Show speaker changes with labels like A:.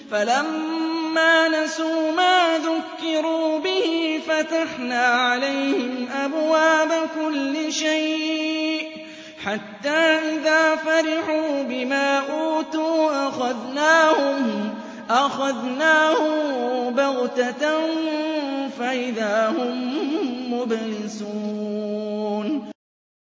A: فَلَمَّا نَسُوا مَا ذُكِّرُوا بِهِ فَتَحْنَا عَلَيْهِمْ أَبْوَابَ كُلِّ شَيْءٍ حَتَّىٰ إِذَا فَرِحُوا بِمَا أُوتُوا أَخَذْنَاهُم بَغْتَةً فَإِذَا هُم مُّبْلِسُونَ